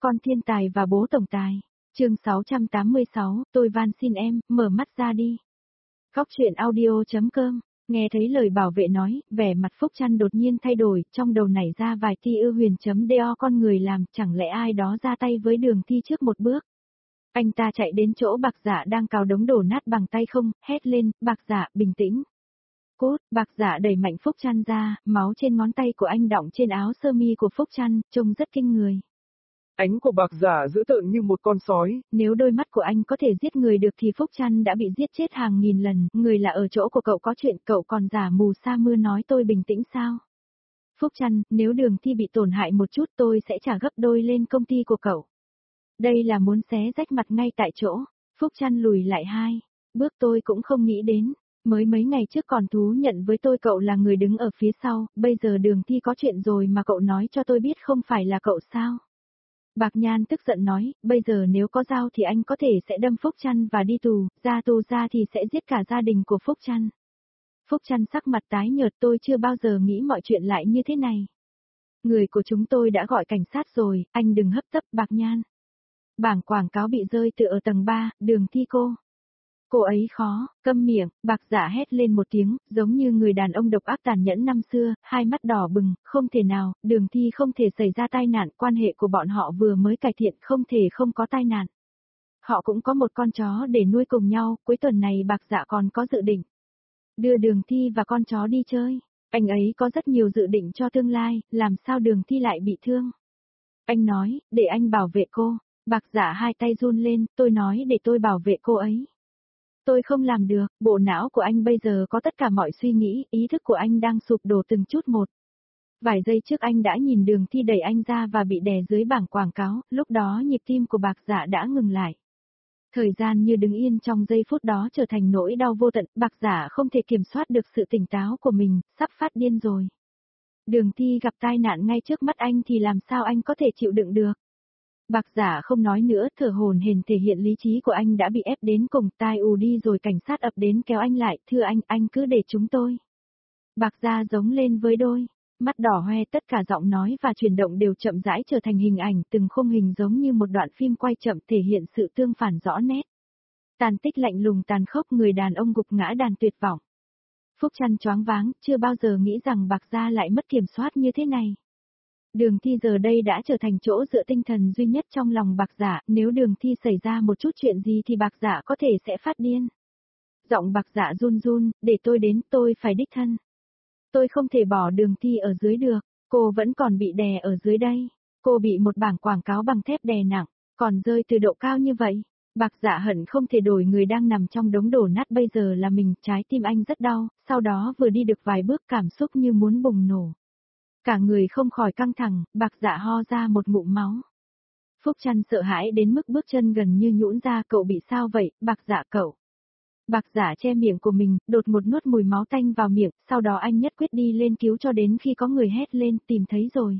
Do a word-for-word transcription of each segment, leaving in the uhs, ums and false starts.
con thiên tài và bố tổng tài. Chương sáu trăm tám mươi sáu, tôi van xin em, mở mắt ra đi. Góc truyện audio.com, nghe thấy lời bảo vệ nói, vẻ mặt Phúc Trăn đột nhiên thay đổi, trong đầu nảy ra vài tia ưu huyền chấm do con người làm, chẳng lẽ ai đó ra tay với Đường Thi trước một bước. Anh ta chạy đến chỗ Bạc Dạ đang cào đống đổ nát bằng tay không, hét lên, Bạc Dạ, bình tĩnh. Cút, Bạc Dạ đẩy mạnh Phúc Trăn ra, máu trên ngón tay của anh đọng trên áo sơ mi của Phúc Trăn, trông rất kinh người. Ánh của Bạc Dạ dữ tợn như một con sói. Nếu đôi mắt của anh có thể giết người được thì Phúc Trăn đã bị giết chết hàng nghìn lần, người là ở chỗ của cậu có chuyện, cậu còn giả mù sa mưa nói tôi bình tĩnh sao? Phúc Trăn, nếu Đường Thi bị tổn hại một chút tôi sẽ trả gấp đôi lên công ty của cậu. Đây là muốn xé rách mặt ngay tại chỗ. Phúc Trăn lùi lại hai bước, tôi cũng không nghĩ đến. Mới mấy ngày trước còn thú nhận với tôi cậu là người đứng ở phía sau, bây giờ Đường Thi có chuyện rồi mà cậu nói cho tôi biết không phải là cậu sao? Bạc Nhan tức giận nói, bây giờ nếu có dao thì anh có thể sẽ đâm Phúc Trăn và đi tù, ra tù ra thì sẽ giết cả gia đình của Phúc Trăn. Phúc Trăn sắc mặt tái nhợt, tôi chưa bao giờ nghĩ mọi chuyện lại như thế này. Người của chúng tôi đã gọi cảnh sát rồi, anh đừng hấp tấp. Bạc Nhan. Bảng quảng cáo bị rơi từ ở tầng ba, Đường Thi cô. Cô ấy khó, câm miệng, Bạc Dạ hét lên một tiếng, giống như người đàn ông độc ác tàn nhẫn năm xưa, hai mắt đỏ bừng, không thể nào, Đường Thi không thể xảy ra tai nạn, quan hệ của bọn họ vừa mới cải thiện, không thể không có tai nạn. Họ cũng có một con chó để nuôi cùng nhau, cuối tuần này Bạc Dạ còn có dự định đưa Đường Thi và con chó đi chơi. Anh ấy có rất nhiều dự định cho tương lai, làm sao Đường Thi lại bị thương. Anh nói, để anh bảo vệ cô. Bạc Dạ hai tay run lên, tôi nói để tôi bảo vệ cô ấy. Tôi không làm được, bộ não của anh bây giờ có tất cả mọi suy nghĩ, ý thức của anh đang sụp đổ từng chút một. Vài giây trước anh đã nhìn Đường Thi đẩy anh ra và bị đè dưới bảng quảng cáo, lúc đó nhịp tim của Bạc Dạ đã ngừng lại. Thời gian như đứng yên trong giây phút đó trở thành nỗi đau vô tận, Bạc Dạ không thể kiểm soát được sự tỉnh táo của mình, sắp phát điên rồi. Đường Thi gặp tai nạn ngay trước mắt anh thì làm sao anh có thể chịu đựng được. Bạc Dạ không nói nữa, thở hổn hển thể hiện lý trí của anh đã bị ép đến cùng, tai ù đi rồi cảnh sát ập đến kéo anh lại, thưa anh, anh cứ để chúng tôi. Bạc Dạ giống lên với đôi mắt đỏ hoe, tất cả giọng nói và chuyển động đều chậm rãi trở thành hình ảnh, từng khung hình giống như một đoạn phim quay chậm thể hiện sự tương phản rõ nét. Tàn tích lạnh lùng tàn khốc, người đàn ông gục ngã đàn tuyệt vọng. Phúc Trăn choáng váng, chưa bao giờ nghĩ rằng Bạc Dạ lại mất kiểm soát như thế này. Đường Thi giờ đây đã trở thành chỗ dựa tinh thần duy nhất trong lòng Bạc Dạ, nếu Đường Thi xảy ra một chút chuyện gì thì Bạc Dạ có thể sẽ phát điên. Giọng Bạc Dạ run run, để tôi đến, tôi phải đích thân. Tôi không thể bỏ Đường Thi ở dưới được, cô vẫn còn bị đè ở dưới đây. Cô bị một bảng quảng cáo bằng thép đè nặng, còn rơi từ độ cao như vậy. Bạc Dạ hận không thể đổi người đang nằm trong đống đổ nát bây giờ là mình, trái tim anh rất đau, sau đó vừa đi được vài bước cảm xúc như muốn bùng nổ. Cả người không khỏi căng thẳng, Bạc Dạ ho ra một ngụm máu. Phúc Trăn sợ hãi đến mức bước chân gần như nhũn ra, cậu bị sao vậy, Bạc Dạ cậu. Bạc Dạ che miệng của mình, đột một nuốt mùi máu tanh vào miệng, sau đó anh nhất quyết đi lên cứu cho đến khi có người hét lên, tìm thấy rồi.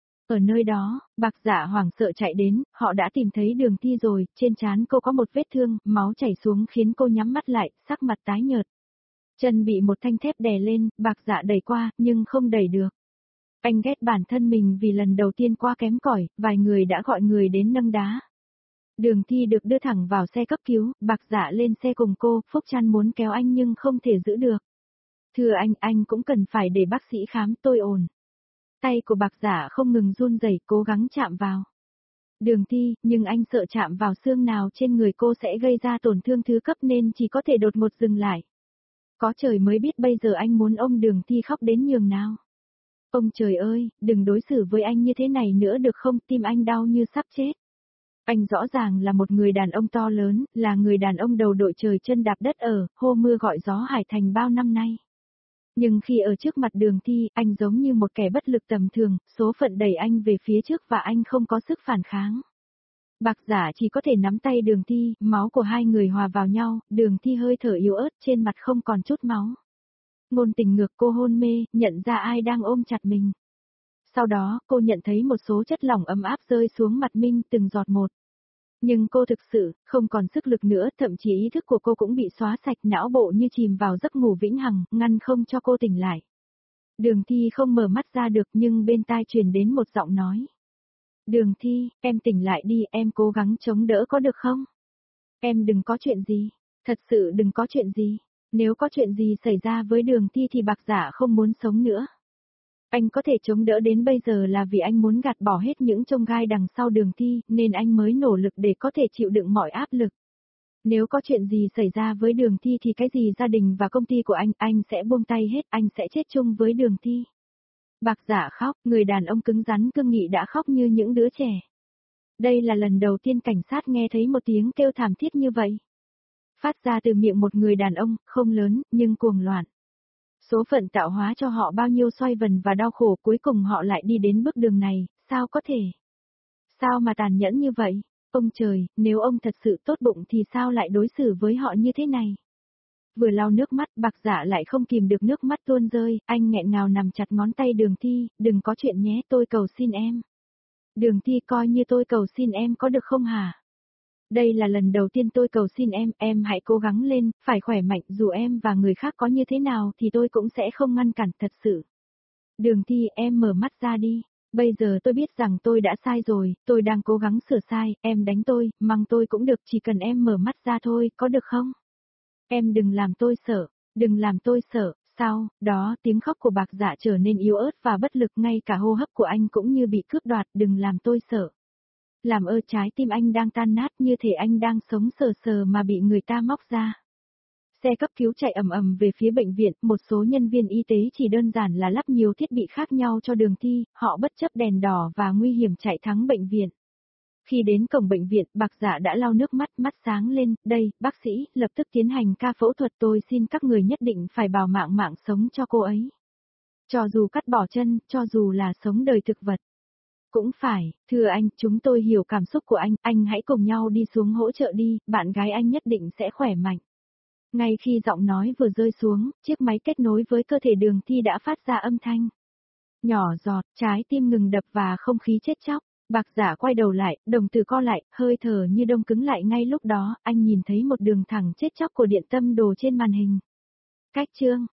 Ở nơi đó, Bạc Dạ hoảng sợ chạy đến, họ đã tìm thấy Đường Thi rồi, trên trán cô có một vết thương, máu chảy xuống khiến cô nhắm mắt lại, sắc mặt tái nhợt. Chân bị một thanh thép đè lên, Bạc Dạ đẩy qua, nhưng không đẩy được. Anh ghét bản thân mình vì lần đầu tiên qua kém cỏi, vài người đã gọi người đến nâng đá. Đường Thi được đưa thẳng vào xe cấp cứu, Bạc Dạ lên xe cùng cô, Phúc Trăn muốn kéo anh nhưng không thể giữ được. Thưa anh, anh cũng cần phải để bác sĩ khám, tôi ổn. Tay của Bạc Dạ không ngừng run rẩy, cố gắng chạm vào. Đường Thi, nhưng anh sợ chạm vào xương nào trên người cô sẽ gây ra tổn thương thứ cấp nên chỉ có thể đột ngột dừng lại. Có trời mới biết bây giờ anh muốn ôm Đường Thi khóc đến nhường nào. Ông trời ơi, đừng đối xử với anh như thế này nữa được không, tim anh đau như sắp chết. Anh rõ ràng là một người đàn ông to lớn, là người đàn ông đầu đội trời chân đạp đất ở, hô mưa gọi gió Hải Thành bao năm nay. Nhưng khi ở trước mặt Đường Thi, anh giống như một kẻ bất lực tầm thường, số phận đẩy anh về phía trước và anh không có sức phản kháng. Bạc Dạ chỉ có thể nắm tay Đường Thi, máu của hai người hòa vào nhau, Đường Thi hơi thở yếu ớt, trên mặt không còn chút máu. Ngôn tình ngược, cô hôn mê, nhận ra ai đang ôm chặt mình. Sau đó, cô nhận thấy một số chất lỏng ấm áp rơi xuống mặt mình từng giọt một. Nhưng cô thực sự, không còn sức lực nữa, thậm chí ý thức của cô cũng bị xóa sạch, não bộ như chìm vào giấc ngủ vĩnh hằng, ngăn không cho cô tỉnh lại. Đường Thi không mở mắt ra được nhưng bên tai truyền đến một giọng nói. Đường Thi, em tỉnh lại đi, em cố gắng chống đỡ có được không? Em đừng có chuyện gì, thật sự đừng có chuyện gì. Nếu có chuyện gì xảy ra với Đường Thi thì Bạc Giả không muốn sống nữa. Anh có thể chống đỡ đến bây giờ là vì anh muốn gạt bỏ hết những chông gai đằng sau Đường Thi, nên anh mới nỗ lực để có thể chịu đựng mọi áp lực. Nếu có chuyện gì xảy ra với Đường Thi thì cái gì gia đình và công ty của anh, anh sẽ buông tay hết, anh sẽ chết chung với Đường Thi. Bạc Giả khóc, người đàn ông cứng rắn cương nghị đã khóc như những đứa trẻ. Đây là lần đầu tiên cảnh sát nghe thấy một tiếng kêu thảm thiết như vậy. Phát ra từ miệng một người đàn ông, không lớn, nhưng cuồng loạn. Số phận tạo hóa cho họ bao nhiêu xoay vần và đau khổ, cuối cùng họ lại đi đến bước đường này, sao có thể? Sao mà tàn nhẫn như vậy? Ông trời, nếu ông thật sự tốt bụng thì sao lại đối xử với họ như thế này? Vừa lau nước mắt, Bạc Giả lại không kìm được nước mắt tuôn rơi, anh nghẹn ngào nằm chặt ngón tay Đường Thi, đừng có chuyện nhé, tôi cầu xin em. Đường Thi, coi như tôi cầu xin em có được không hả? Đây là lần đầu tiên tôi cầu xin em, em hãy cố gắng lên, phải khỏe mạnh, dù em và người khác có như thế nào thì tôi cũng sẽ không ngăn cản, thật sự. Đường Thi, em mở mắt ra đi. Bây giờ tôi biết rằng tôi đã sai rồi, tôi đang cố gắng sửa sai, em đánh tôi, mắng tôi cũng được, chỉ cần em mở mắt ra thôi, có được không? Em đừng làm tôi sợ, đừng làm tôi sợ. Sau đó tiếng khóc của Bạc Giả trở nên yếu ớt và bất lực, ngay cả hô hấp của anh cũng như bị cướp đoạt, đừng làm tôi sợ. Làm ơ, trái tim anh đang tan nát, như thể anh đang sống sờ sờ mà bị người ta móc ra. Xe cấp cứu chạy ầm ầm về phía bệnh viện, một số nhân viên y tế chỉ đơn giản là lắp nhiều thiết bị khác nhau cho Đường Thi, họ bất chấp đèn đỏ và nguy hiểm chạy thắng bệnh viện. Khi đến cổng bệnh viện, Bạc Giả đã lau nước mắt, mắt sáng lên, đây, bác sĩ, lập tức tiến hành ca phẫu thuật, tôi xin các người nhất định phải bảo mạng mạng sống cho cô ấy. Cho dù cắt bỏ chân, cho dù là sống đời thực vật. Cũng phải, thưa anh, chúng tôi hiểu cảm xúc của anh, anh hãy cùng nhau đi xuống hỗ trợ đi, bạn gái anh nhất định sẽ khỏe mạnh. Ngay khi giọng nói vừa rơi xuống, chiếc máy kết nối với cơ thể Đường Thi đã phát ra âm thanh. Nhỏ giọt, trái tim ngừng đập và không khí chết chóc. Bạc Giả quay đầu lại, đồng tử co lại, hơi thở như đông cứng lại ngay lúc đó, anh nhìn thấy một đường thẳng chết chóc của điện tâm đồ trên màn hình. Cách chương